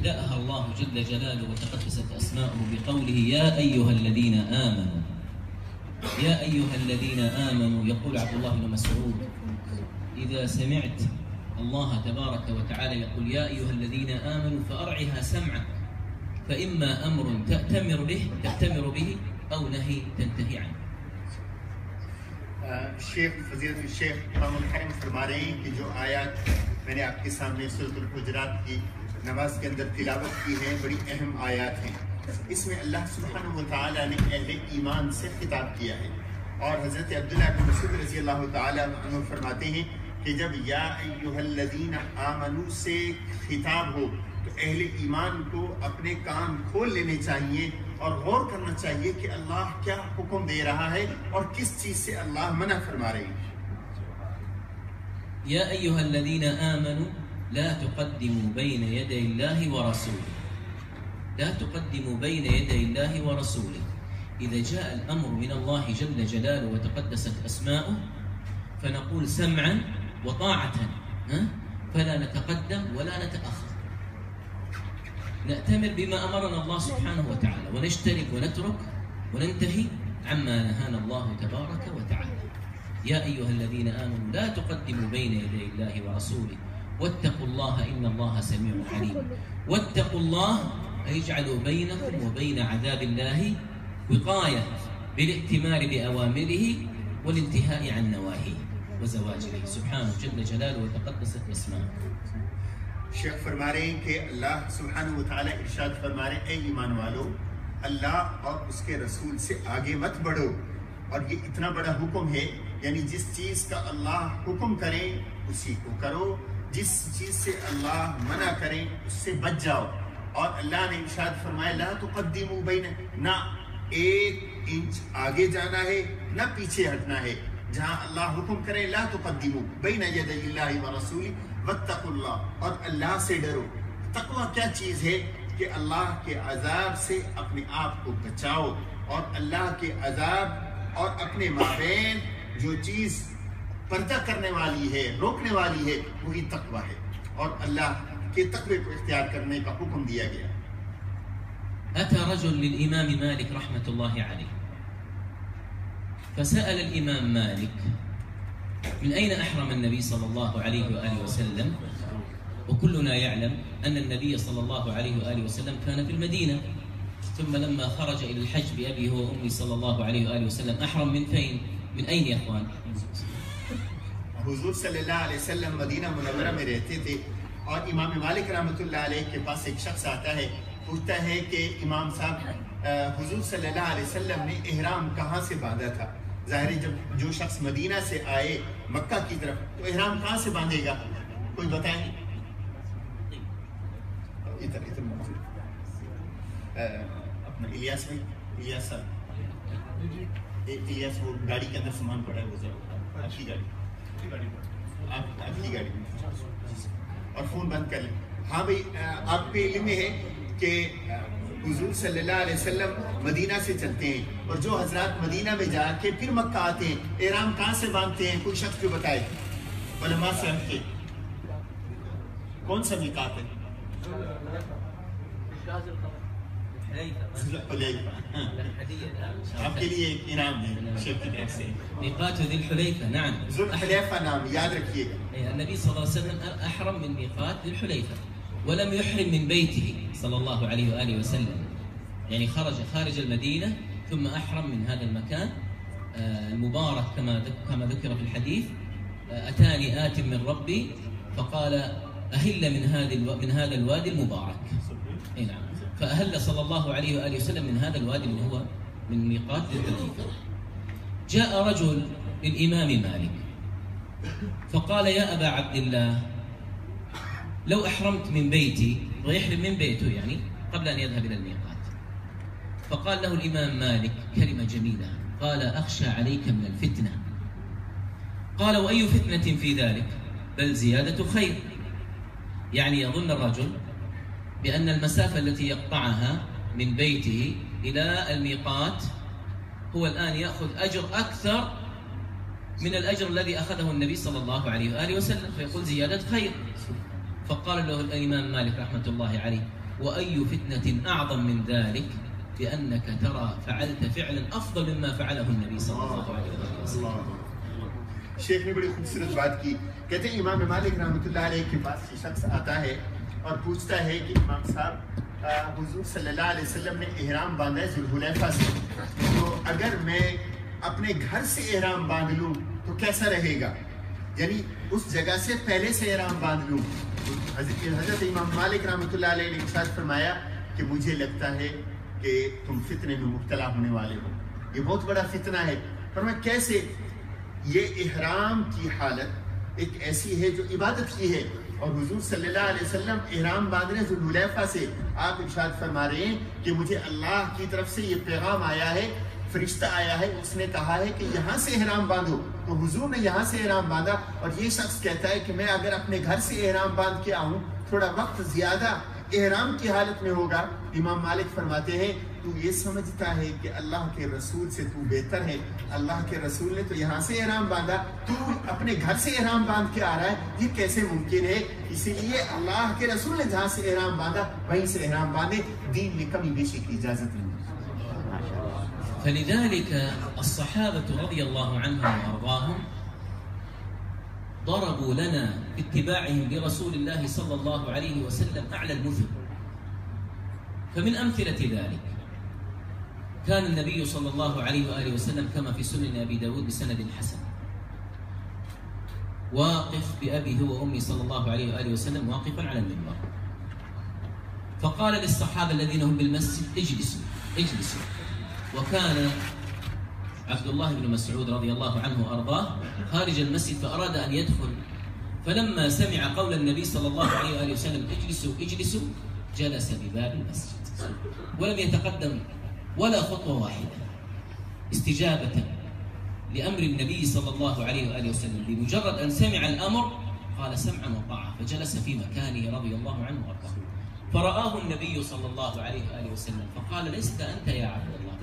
بدأها الله جل جلاله وتقدست أسماؤه بقوله يا أيها الذين آمنوا. يا أيها الذين آمنوا، يقول عبد الله بن مسعود إذا سمعت الله تبارك وتعالى يقول يا أيها الذين آمنوا فأرعها سمعك، فإما أمر تأتمر به أو نهي تنتهي عنه. शेख फजीलत शेख इमामुल हरम फरमा रहे हैं कि जो आयत मैंने आपके सामने सूरह हुजरात की नमाज के अंदर तिलावत की है बड़ी अहम आयत हैं। इसमें अल्लाह सुब्हानहु व तआला ने अहले ईमान से खिताब किया है और हज़रत अब्दुल्लाह इब्न मसूद रज़ी अल्लाह तआला अन्हु फरमाते हैं कि जब या अय्युहल्लज़ीना आमनू से खिताब हो तो अहले ईमान को अपने कान खोल लेने चाहिए और गौर करना चाहिए कि अल्लाह क्या हुक्म दे रहा है और किस चीज से अल्लाह मना फरमा रहे हैं। या अय्युहल्लज़ीना आमनू ला तुक़द्दिमू बैन यदै अल्लाहि व रसूलिही, ला तुक़द्दिमू बैन यदै अल्लाहि व रसूलिही। إذا جاء الأمر من الله جل جلاله وتقدست أسماؤه فنقول سمعا وطاعة، فلا نتقدم ولا نتأخر، نأتمر بما أمرنا الله سبحانه وتعالى ونجتنب ونترك وننتهي عما نهانا الله تبارك وتعالى. يا أيها الذين آمنوا لا تقدموا بين يدي الله ورسوله واتقوا الله إن الله سميع عليم. واتقوا الله يجعل بينكم وبين عذاب الله وقاية بالائتمار بأوامره والانتهاء عن نواهيه وزواجره سبحانه جل جلاله وتقدست اسماؤه. शेख फरमा रहे हैं कि अल्लाह सुब्हानहु व तआला इरशाद फरमा रहे हैं ऐ ईमान वालों, अल्लाह और उसके रसूल से आगे मत बढ़ो। और ये इतना बड़ा हुक्म है, यानी जिस चीज़ का अल्लाह हुक्म करे उसी को करो, जिस चीज़ से अल्लाह मना करे उससे बच जाओ। और अल्लाह ने इरशाद फरमाया ला तुक़द्दिमू बैन, ना एक इंच आगे जाना है ना पीछे हटना है। जहाँ अल्लाह हुक्म करे ला तुक़द्दिमू बैन यदै अल्लाहि व रसूलिही वत्तकुल्लाह, और अल्लाह से डरो। तकवा क्या चीज़ है कि अल्लाह के अजाब से अपने आप को बचाओ, और अल्लाह के अजाब और अपने माबैन जो चीज़ पर्दा करने वाली है, रोकने वाली है, वही तकवा है। और अल्लाह के तकवे को इख्तियार करने का हुक्म दिया गया। أتى رجل للإمام مالك رحمة الله عليه فسأل الإمام مالك من أين أحرم النبي صلى الله عليه وآله وسلم؟ وكلنا يعلم أن النبي صلى الله عليه وآله وسلم كان في المدينة، ثم لما خرج إلى الحج بأبيه وأمي صلى الله عليه وآله وسلم أحرم من فين؟ من أين يا أخوان؟ हुजूर सल्लल्लाहु अलैहि वसल्लम मदीना मुनव्वरा में रहते थे और इमाम मालिक रहमतुल्लाह अलैह के पास एक शख्स आता है, पूछता है कि इमाम साहब हुजूर सल्लल्लाहु अलैहि वसल्लम ने इहराम कहाँ से बांधा था? ज़ाहिर जब जो शख्स मदीना से आए मक्का की तरफ तो इहराम कहाँ से बांधेगा, कोई बताए? इधर अपना इलियास भाई, इलियास साहब, इलियास वो गाड़ी के अंदर सामान पड़ा है, वो आपकी गाड़ी, आपकी गाड़ी और फोन बंद कर लें। हाँ भाई, आपके इल्म में है कि हुजूर सल्लल्लाहु अलैहि वसल्लम मदीना से चलते हैं और जो हजरात मदीना में जाके फिर मक्का आते हैं, एहराम कहाँ से बांधते हैं? कोई शख्स को बताए उलमा से हट के कौन सा मिकात है? आपके लिए एक इनाम है शेख की तरफ से। ميقات ذي الحليفة، نعم ذو الحليفة नाम याद रखिएगा। النبي صلى الله عليه وسلم أحرم من ميقات ذي الحليفة ولم يحرم من بيته صلى الله عليه وآله وسلم، يعني خرج خارج المدينة ثم أحرم من هذا المكان المبارك كما ذكر في الحديث. أتاني آت من ربي فقال أهل من هذا الوادي المبارك. نعم، فأهل صلى الله عليه وآله وسلم من هذا الوادي اللي هو من ميقات ذي الحليفة. جاء رجل للإمام مالك فقال يا أبا عبد الله لو أحرمت من بيتي، ويحرم من بيته يعني قبل أن يذهب إلى الميقات. فقال له الإمام مالك كلمة جميلة، قال أخشى عليك من الفتنة. قال وأي فتنة في ذلك؟ بل زيادة خير. يعني يظن الرجل بأن المسافة التي يقطعها من بيته إلى الميقات هو الآن يأخذ أجر أكثر من الأجر الذي أخذه النبي صلى الله عليه وآله وسلم، فيقول زيادة خير. فقال له الإمام مالك رحمة الله عليه وأي فتنة أعظم من ذلك بأنك ترى فعلت فعلا أفضل مما فعله النبي صلى الله عليه وسلم. शेख ने बड़ी खूबसूरत बात की। कहते हैं इमाम मालिक रहमतुल्लाह अलैह के पास ये शख्स आता है और पूछता है कि इमाम साहब हुजूर सल्लल्लाहु अलैहि वसल्लम ने इहराम बांधा है जुल्हुलैफा से, तो अगर मैं अपने घर से इहराम बांध लूँ तो कैसा रहेगा, यानी उस जगह से पहले से इहराम बांध लूँ। हजरत इमाम मालिक रहमतुल्लाह अलैह ने इरशाद फरमाया कि मुझे लगता है कि तुम फितने में मुब्तला होने वाले हो, ये बहुत बड़ा फितना है। फरमाया कैसे? ये इहराम की हालत एक ऐसी है जो इबादत की है, और हुजूर सल्लल्लाहु अलैहि वसल्लम इहराम बांध रहे जुल्हुलैफा से। आप इरशाद फरमा रहे हैं कि मुझे अल्लाह की तरफ से ये पैगाम आया है, फरिश्ता आया है, उसने कहा है कि यहाँ से इहराम बांधो, तो हुजूर ने यहाँ से इहराम बांधा। और ये शख्स कहता है कि मैं अगर अपने घर से इहराम बांध के आऊँ, थोड़ा वक्त ज्यादा इहराम की हालत में होगा। इमाम मालिक फरमाते हैं तू ये समझता है कि अल्लाह के रसूल से तू बेहतर है, अल्लाह के रसूल ने तो यहाँ से इहराम बांधा, तू अपने घर से इहराम बांध के आ रहा है, ये कैसे मुमकिन है? इसीलिए अल्लाह के रसूल ने जहाँ से इहराम बांधा वहीं से इहराम बांधे, दीन में कमी बेशी की इजाजत नहीं। فلذلك الصحابة رضي الله عنهم وأرضاهم ضربوا لنا باتباعهم لرسول الله صلى الله عليه وسلم أعلى المثل. فمن أمثلة ذلك كان النبي صلى الله عليه وآله وسلم كما في سنن أبي داود بسند حسن واقف بأبيه وأمي صلى الله عليه وآله وسلم واقفا على المنبر، فقال للصحابة الذين هم بالمسجد اجلسوا اجلسوا. وكان عبد الله بن مسعود رضي الله عنه وأرضاه خارج المسجد فأراد أن يدخل، فلما سمع قول النبي صلى الله عليه وآله وسلم اجلسوا اجلسوا جلس بباب المسجد ولم يتقدم ولا خطوة واحدة استجابة لأمر النبي صلى الله عليه وآله وسلم. بمجرد أن سمع الأمر قال سمعا وطاعة فجلس في مكانه رضي الله عنه وأرضاه. فرآه النبي صلى الله عليه وآله وسلم فقال لست أنت يا عبد الله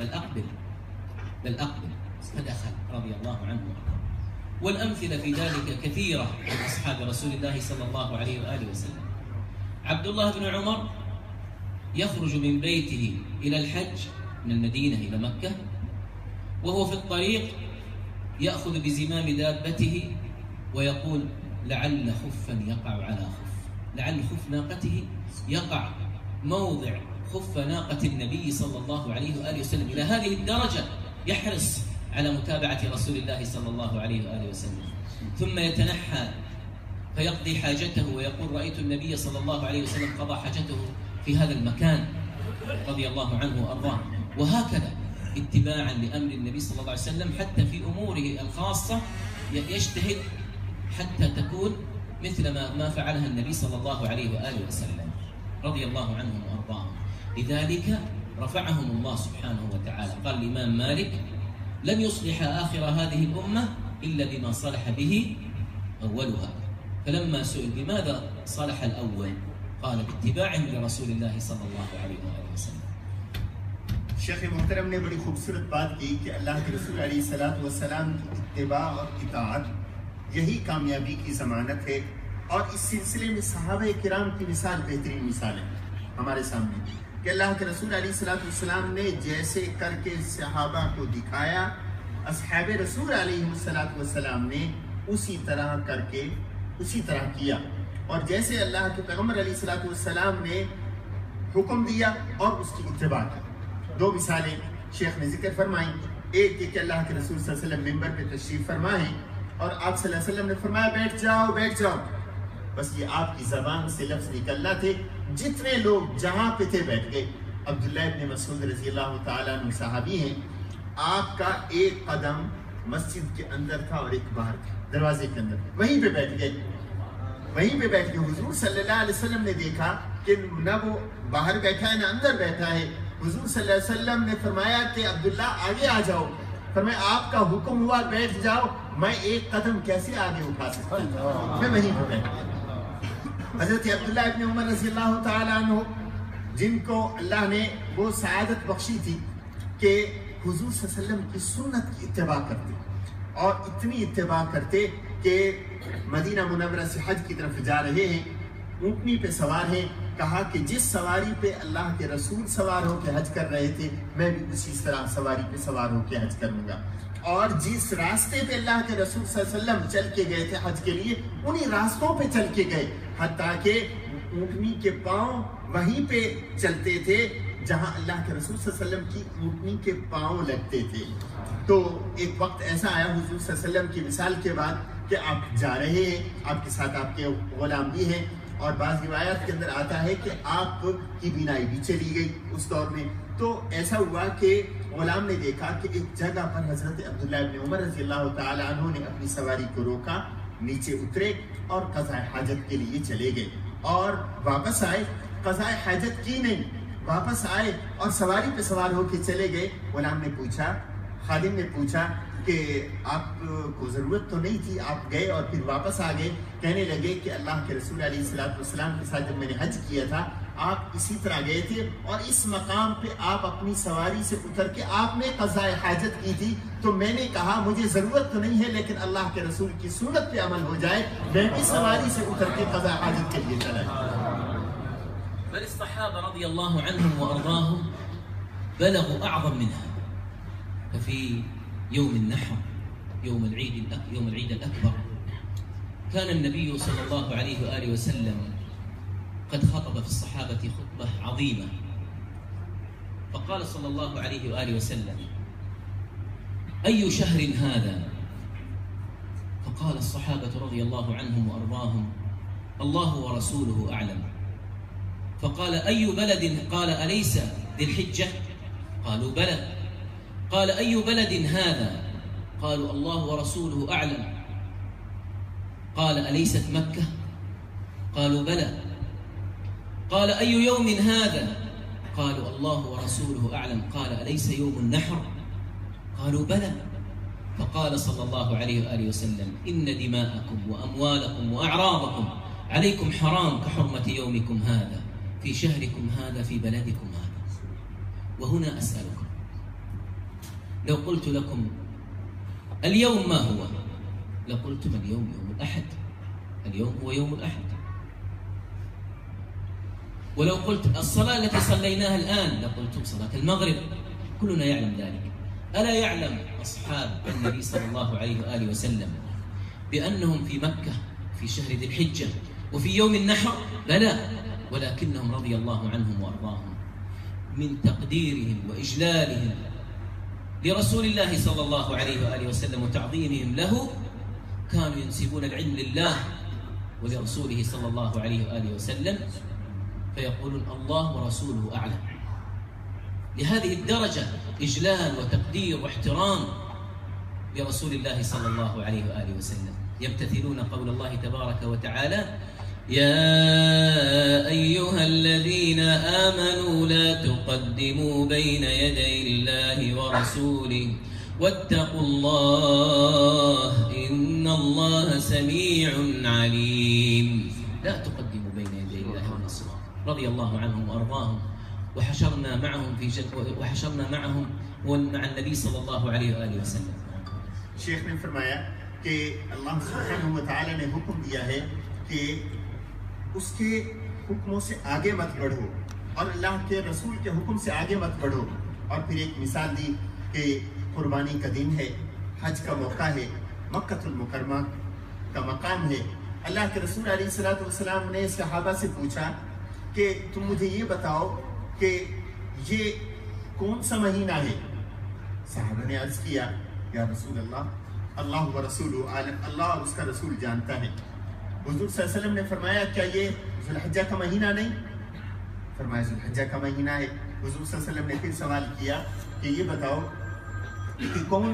بل أقبل فدخل رضي الله عنه وأرضاه. والأمثلة في ذلك كثيرة من أصحاب رسول الله صلى الله عليه وآله وسلم. عبد الله بن عمر يخرج من بيته إلى الحج من المدينة إلى مكة، وهو في الطريق يأخذ بزمام دابته ويقول لعل خفا يقع على خف، لعل خف ناقته يقع موضع خف ناقة النبي صلى الله عليه وآله وسلم. إلى هذه الدرجة يحرص على متابعة رسول الله صلى الله عليه وآله وسلم. ثم يتنحى فيقضي حاجته ويقول رأيت النبي صلى الله عليه وسلم قضى حاجته في هذا المكان رضي الله عنه وأرضاه. وهكذا اتباعا لأمر النبي صلى الله عليه وسلم حتى في أموره الخاصة يجتهد حتى تكون مثل ما فعلها النبي صلى الله عليه وآله وسلم رضي الله عنهم وأرضاهم. لذلك رفعهم الله سبحانه وتعالى. قال الإمام مالك لن يصلح آخر هذه الأمة إلا بما صلح به أولها. فلما سئل بماذا صلح الأول قال باتباعهم لرسول الله صلى الله عليه وآله وسلم. शेख मोहतरम ने बड़ी खूबसूरत बात की कि अल्लाह के रसूल अलैहिस्सलातु वस्सलाम की इत्तिबा और इताअत यही कामयाबी की ज़मानत है। और इस सिलसिले में सहाबा किराम की मिसाल बेहतरीन मिसाल है हमारे सामने कि अल्लाह के रसूल अलैहिस्सलातु वस्सलाम ने जैसे करके सहाबा को दिखाया, असहाबे रसूल अलैहिस्सलातु वस्सलाम ने उसी तरह करके उसी तरह किया। और जैसे अल्लाह के पैगम्बर अलैहिस्सलातु वस्सलाम ने हुक्म दिया और उसकी इत्तिबा की। दो मिसालें शेख ने जिक्र फरमाई। एक कि अल्लाह के रसूल सल्लल्लाहु अलैहि वसल्लम मिंबर पे तशरीफ फरमाए और आप सल्लल्लाहु अलैहि वसल्लम ने फरमाया बैठ जाओ बैठ जाओ, बस ये आपकी ज़बान से लफ्ज़ निकलना थे। जितने लोग जहाँ पे थे बैठ गए। अब्दुल्लाह इब्न मसऊद रज़ी अल्लाह तआला अन्हु सहाबी हैं। आपका एक कदम मस्जिद के अंदर था और एक बाहर था दरवाजे के अंदर, वहीं पे बैठ गए वहीं पे बैठ गए। हुजूर सल्लल्लाहु अलैहि वसल्लम ने देखा कि न वो बाहर बैठा है न अंदर बैठा है। हुजूर सल्लल्लाहु अलैहि वसल्लम ने फरमाया कि अब्दुल्ला आगे आ जाओ। फरमाया आपका हुक्म हुआ बैठ जाओ, मैं एक कदम कैसे आगे उठा सकता हूँ, मैं वहीं पे बैठ गया। हजरत अब्दुल्ला इब्न उमर रज़ी अल्लाह तआला अन्हु जिनको अल्लाह ने वो सआदत बख्शी थी कि हुजूर सल्लल्लाहु अलैहि वसल्लम की सुन्नत की इत्तिबा करते और इतनी इत्तिबा करते कि मदीना मुनव्वरा से हज की तरफ जा रहे हैं, ऊँटनी पे सवार हैं, कहा कि जिस सवारी पे अल्लाह के रसूल सवार होकर हज कर रहे थे, मैं भी उसी तरह सवारी पे सवार होकर हज करूंगा। और जिस रास्ते पे अल्लाह के रसूल सल्लल्लाहु अलैहि वसल्लम चल के गए थे हज के लिए, उन्हीं रास्तों पे चल के गए, हत्ता कि ऊँटनी के पांव वहीं पे चलते थे जहां अल्लाह के रसूल सल्लल्लाहु अलैहि वसल्लम की ऊँटनी के पांव लगते थे। तो एक वक्त ऐसा आया हुजूर सल्लल्लाहु अलैहि वसल्लम की विसाल के बाद कि आप जा रहे हैं, आपके साथ आपके गुलाम भी हैं, और बाज़ रिवायत के अंदर आता है कि आपकी बीनाई भी चली गई उस दौर में। तो ऐसा हुआ कि गुलाम ने देखा कि एक जगह पर हजरत अब्दुल्ला इब्न उमर रज़ी अल्लाह तआला अन्हु ने अपनी सवारी को रोका, नीचे उतरे और क़ज़ाए हाजत के लिए चले गए और वापस आए। क़ज़ाए हाजत की नहीं, वापस आए और सवारी पे सवार होकर चले गए। गुलाम ने पूछा, खादिम ने पूछा कि आपको ज़रूरत तो नहीं थी, आप गए और फिर वापस आ गए। कहने लगे कि अल्लाह के रसूल अलैहिस्सलाम के साथ जब मैंने हज किया था, आप इसी तरह गए थे और इस मकाम पे आप अपनी सवारी से उतर के आपने क़ज़ाए हाजत की थी। तो मैंने कहा मुझे ज़रूरत तो नहीं है, लेकिन अल्लाह के रसूल की सुन्नत पे अमल हो जाए, मैं भी सवारी से उतर के क़ज़ाए हाजत के लिए चला। الصحابة رضي الله عنهم وأرضاهم بلغوا أعظم منها. ففي يوم النحر، يوم العيد الأكبر، كان النبي صلى الله عليه وآله وسلم قد خطب في الصحابة خطبة عظيمة، فقال صلى الله عليه وآله وسلم: أي شهر هذا؟ فقال الصحابة رضي الله عنهم وأرضاهم: الله ورسوله أعلم. فقال: أي بلد؟ قال: أليس ذي الحجة؟ قالوا: بلى. قال: أي بلد هذا؟ قالوا: الله ورسوله أعلم. قال: أليست مكة؟ قالوا: بلى. قال: أي يوم هذا؟ قالوا: الله ورسوله أعلم. قال: أليس يوم النحر؟ قالوا: بلى. فقال صلى الله عليه وآله وسلم: إن دماءكم وأموالكم وأعراضكم عليكم حرام كحرمة يومكم هذا في شهركم هذا في بلدكم هذا. وهنا أسألكم، لو قلت لكم اليوم ما هو؟ لقلتم اليوم يوم الأحد، اليوم هو يوم الأحد. ولو قلت الصلاة التي صليناها الآن لقلتم صلاة المغرب. كلنا يعلم ذلك. ألا يعلم أصحاب النبي صلى الله عليه وآله وسلم بأنهم في مكة في شهر ذي الحجة وفي يوم النحر؟ بلى، ولكنهم رضي الله عنهم وأرضاهم من تقديرهم وإجلالهم لرسول الله صلى الله عليه وآله وسلم وتعظيمهم له كانوا ينسبون العلم لله ولرسوله صلى الله عليه وآله وسلم، فيقولون: الله ورسوله أعلم. لهذه الدرجة إجلال وتقدير واحترام لرسول الله صلى الله عليه وآله وسلم. يمتثلون قول الله تبارك وتعالى: يا أيها الذين آمنوا لا تقدموا بين يدي الله ورسوله واتقوا الله إن الله سميع عليم. لا تقدموا بين يدي الله ورسوله. رضي الله عنهم وأرضاهم، وحشرنا معهم ومع النبي صلى الله عليه وآله وسلم. शेख ने फरमाया कि अल्लाह सुब्हानहू व तआला ने हुक्म दिया है कि उसके हुक्मों से आगे मत बढ़ो और अल्लाह के रसूल के हुक्म से आगे मत बढ़ो। और फिर एक मिसाल दी कि कुर्बानी का दिन है, हज का मौका है, मक्कतुल मुकर्रमा का मकाम है। अल्लाह के रसूल अलैहिस्सलातु वस्सलाम ने सहाबा से पूछा कि तुम मुझे ये बताओ कि ये कौन सा महीना है? सहाबा ने अर्ज किया, या रसूल अल्लाह, अल्लाह व रसूलुहु आलम, अल्लाह और उसका रसूल जानता है। हुजूर सल्लल्लाहु अलैहि वसल्लम ने फरमाया, क्या ये ज़ुल्हिज्जा का महीना नहीं? फरमाया ज़ुल्हिज्जा का महीना है। हुजूर सल्लल्लाहु अलैहि वसल्लम ने फिर सवाल किया कि ये बताओ कि कौन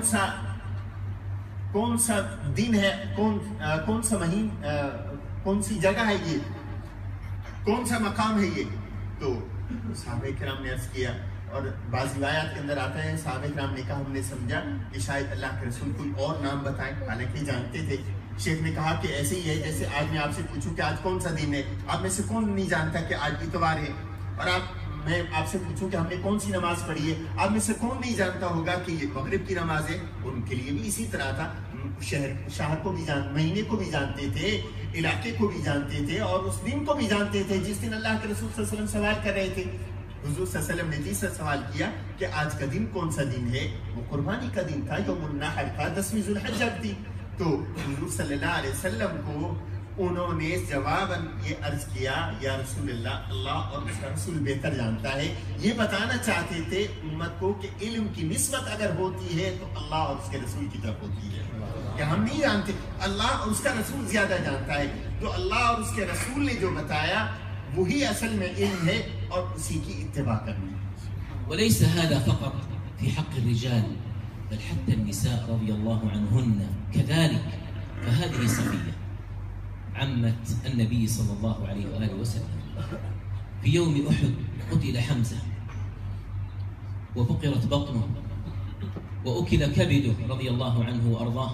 सा दिन है, कौन सा महीना, कौन सी जगह है ये, कौन सा मकाम है ये? तो सहाबा किराम ने अर्ज किया, और बाज़ रिवायात के अंदर आता है सहाबा किराम ने कहा, हमने समझा कि शायद अल्लाह के रसूल कोई और नाम बताएं, हालांकि जानते थे। शेख ने कहा कि ऐसे ही है जैसे आज मैं आपसे पूछूं कि आज कौन सा दिन है, आप में से कौन नहीं जानता कि आज इतवार है? और मैं आपसे पूछूं कि हमने कौन सी नमाज पढ़ी है, आप में से कौन नहीं जानता होगा कि ये मगरिब की नमाज है? उनके लिए भी इसी तरह था। शहर को भी महीने को भी जानते थे, इलाके को भी जानते थे और उस दिन को भी जानते थे जिस दिन अल्लाह के रसूल सल्लल्लाहु अलैहि वसल्लम सवाल कर रहे थे। हुजूर सल्लल्लाहु अलैहि वसल्लम ने जिससे सवाल किया कि आज का दिन कौन सा दिन है, वो कुर्बानी का दिन था, यौमुन नहर था, 10वीं ज़ुल्हिज्जा थी। तो हुजूर सल्लल्लाहु अलैहि वसल्लम को उन्होंने जवाबन ये अर्ज किया, या रसूलल्लाह, अल्लाह और उसका रसूल बेहतर जानता है। ये बताना चाहते थे उम्मत को कि इल्म की निस्बत अगर होती है तो अल्लाह और उसके रसूल की तरफ होती है, कि हम नहीं जानते, अल्लाह और उसका रसूल ज्यादा जानता है। तो अल्लाह और उसके रसूल ने जो बताया वही असल में इल्म है और उसी की इत्तिबा करनी है। وليس هذا فقط في حق الرجال بل حتى النساء رضي الله عنهن كذلك. فهذه صفية عمة النبي صلى الله عليه وآله وسلم. في يوم أحد قتل حمزة وبقرت بطنه وأكل كبده رضي الله عنه وأرضاه.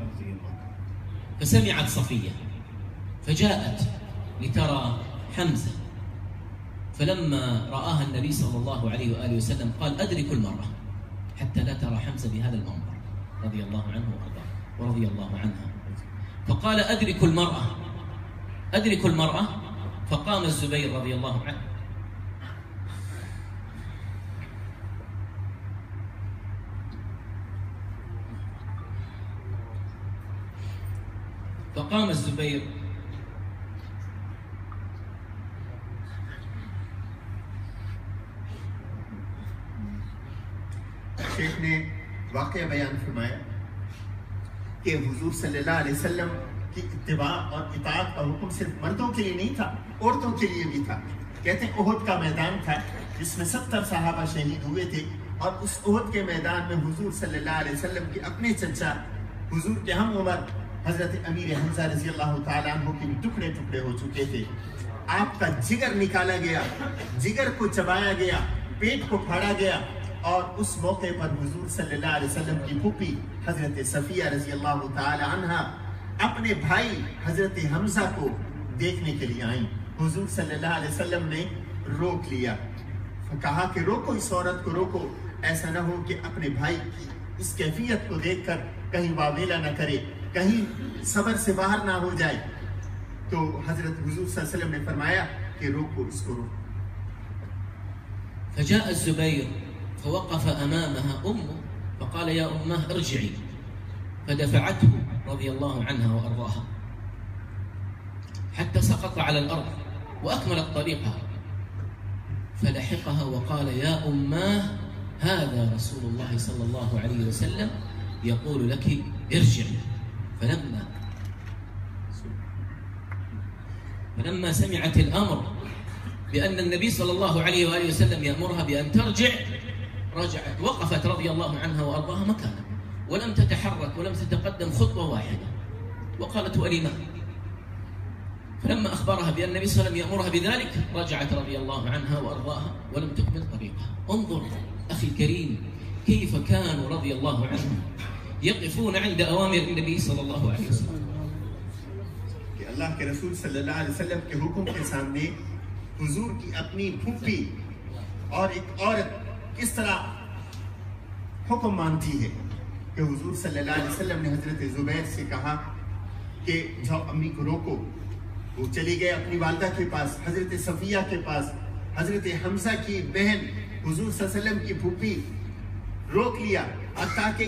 فسمعت صفية فجاءت لترى حمزة، فلما رآها النبي صلى الله عليه وآله وسلم قال أدرك المرأة حتى لا ترى حمزة بهذا المنظر رضي الله عنه وأرضاه ورضي الله عنها. فقال أدرك المرأة أدرك المرأة. فقام الزبير رضي الله عنه فقام الزبير शेख ने वाक़या बयान फरमाया कि हुजूर सल्लल्लाहु अलैहि वसल्लम की इत्तिबा और इताअत का हुक्म सिर्फ मर्दों के लिए नहीं था, औरतों के लिए भी था। कहते हैं उहद का मैदान था जिसमें 70 सहाबा शहीद हुए थे और उस उहद के मैदान में हुजूर सल्लल्लाहु अलैहि वसल्लम के अपने चचा हुजूर के हम उमर हजरत अमीर हमजा रज़ी अल्लाह तआला अन्हु के टुकड़े टुकड़े हो चुके थे। आपका जिगर निकाला गया, जिगर को चबाया गया, पेट को फाड़ा गया और उस मौके पर हुजूर सल्लल्लाहु अलैहि वसल्लम की फूफी हजरत सफिया रज़ी अल्लाह तआला अन्हा अपने भाई हजरत हमजा को देखने के लिए आई। हुजूर सल्लल्लाहु अलैहि वसल्लम ने रोक लिया, कहा कि रोको, इस औरत को रोको, ऐसा ना हो कि अपने भाई की इस कैफियत को देखकर कहीं वावेला ना करे, कहीं सबर से बाहर ना हो जाए। तो हजरत हुजूर सल्लल्लाहु अलैहि वसल्लम ने फरमाया कि रोको, इसको रोको। فجاء الزبير فوقف أمامها أمه فقال يا أمه ارجعي، فدفعته رضي الله عنها وأرضاها حتى سقط على الأرض وأكملت طريقها، فلحقها وقال يا أماه هذا رسول الله صلى الله عليه وسلم يقول لك ارجعي. فلما سمعت الأمر بأن النبي صلى الله عليه وآله وسلم يأمرها بأن ترجع رجعت، وقفت رضي الله عنها وأرضاها مكانها ولم تتحرك ولم تتقدم خطوة واحدة، وقالت ولما؟ فلما أخبرها بأن النبي صلى الله عليه وسلم يأمرها بذلك رجعت رضي الله عنها وأرضاها ولم تكمل طريقها. انظر أخي الكريم كيف كانوا رضي الله عنهم يقفون عند أوامر النبي صلى الله عليه وسلم. कि अल्लाह के रसूल सल्लल्लाहु अलैहि वसल्लम के हुक्म के सामने हुजूर की अपनी फूफी और एक औरत किस तरह हुक्म मानती है कि हुजूर सल्लल्लाहु अलैहि वसल्लम ने हजरत जुबैर से कहा कि जाओ अम्मी को रोको। वो चली गए अपनी वालिदा के पास, हजरत सफिया के पास, हजरत हमजा की बहन हुजूर सल्लल्लाहु अलैहि वसल्लम की फूफी रोक लिया, ताकि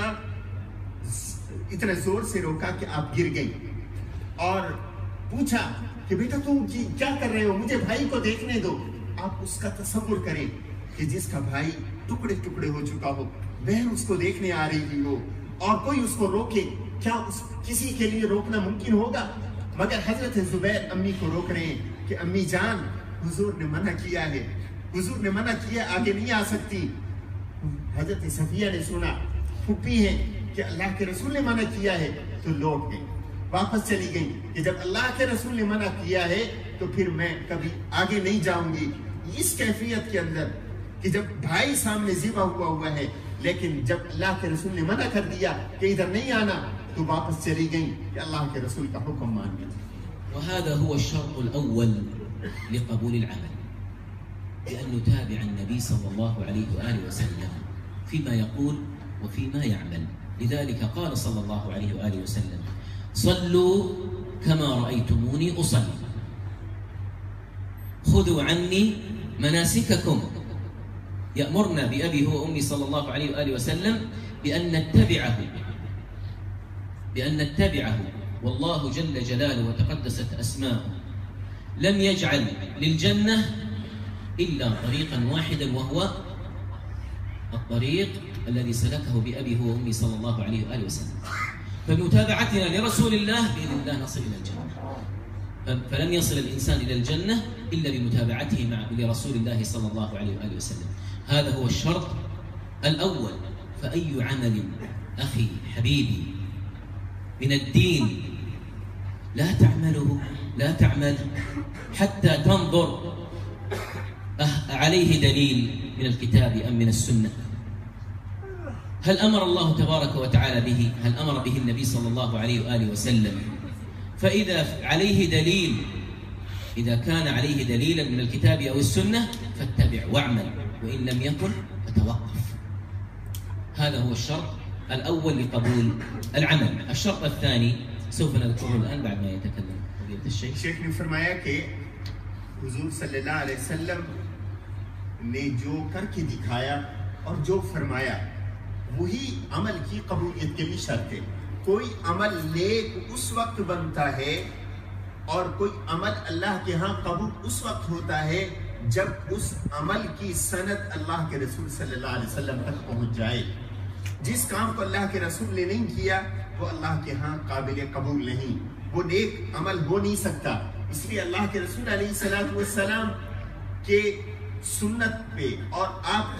इतना जोर से रोका कि आप गिर गई और पूछा कि बेटा तुम क्या कर रहे हो, मुझे भाई को देखने दो। आप उसका तसव्वुर करें कि जिसका भाई टुकड़े टुकड़े हो चुका हो, बहन उसको देखने आ रही हो और कोई उसको रोके, क्या किसी के लिए रोकना मुमकिन होगा? मगर हजरत जुबैर अम्मी को रोक रहे हैं कि अम्मी जान हुजूर ने मना किया है, हुजूर ने मना किया, आगे नहीं आ सकती। हजरत सफिया ने सुना फूफी है कि अल्लाह के रसूल ने मना किया है, तो लौट गई, वापस चली गई कि जब अल्लाह के रसूल ने मना किया है तो फिर मैं कभी आगे नहीं जाऊंगी। इस कैफियत के अंदर कि जब भाई सामने ज़िबा हुआ है, लेकिन जब अल्लाह के रसूल ने मना कर दिया कि इधर नहीं आना, तो वापस चली गई कि अल्लाह के रसूल का हुक्म मान लिया। وهذا هو الشرط الأول لقبول العمل، بأن نتابع النبي صلى الله عليه وآله وسلم فيما يقول وفيما يعمل. لذلك قال صلى الله عليه وآله وسلم: صلوا كما رأيتموني أصلي، خذوا عني مناسككم. يأمرنا بأبي هو أمي صلى الله عليه وآله وسلم بأن نتبعه، والله جل جلاله وتقدست أسماؤه لم يجعل للجنة إلا طريقا واحدا، وهو الطريق الذي سلكه بأبي هو أمي صلى الله عليه وآله وسلم. فبمتابعتنا لرسول الله بإذن الله نصل إلى الجنة. فلن يصل الإنسان إلى الجنة إلا بمتابعته لرسول الله صلى الله عليه وآله وسلم. هذا هو الشرط الأول. فأي عمل أخي حبيبي من الدين لا تعمل حتى تنظر عليه دليل من الكتاب أم من السنة. هل أمر الله تبارك وتعالى به؟ هل أمر به النبي صلى الله عليه وآله وسلم؟ فإذا عليه دليل، إذا كان عليه دليلا من الكتاب أو السنة فاتبع واعمل، وإن لم يكن فتوقف. هذا هو الشرط الأول لقبول العمل. الشرط الثاني سوف نذكره الآن بعد ما يتكلم فضيلة الشيخ. शेख ने फरमाया कि हुजूर सल्लल्लाहु अलैहि वसल्लम ने जो करके दिखाया और जो फरमाया वही अमल की कबूलियत के लिए शर्त है। कोई अमल नेक उस वक्त बनता है और कोई अमल अल्लाह के यहाँ कबूल उस वक्त होता है जब उस अमल की सनद अल्लाह के रसूल सल्लल्लाहु अलैहि वसल्लम तक पहुंच जाए। जिस काम को अल्लाह के रसूल ने नहीं किया वो अल्लाह के यहाँ काबिल कबूल नहीं, वो नेक अमल हो नहीं सकता। इसलिए अल्लाह के रसूल अलैहिस्सलातु वस्सलाम के सुन्नत पे और आप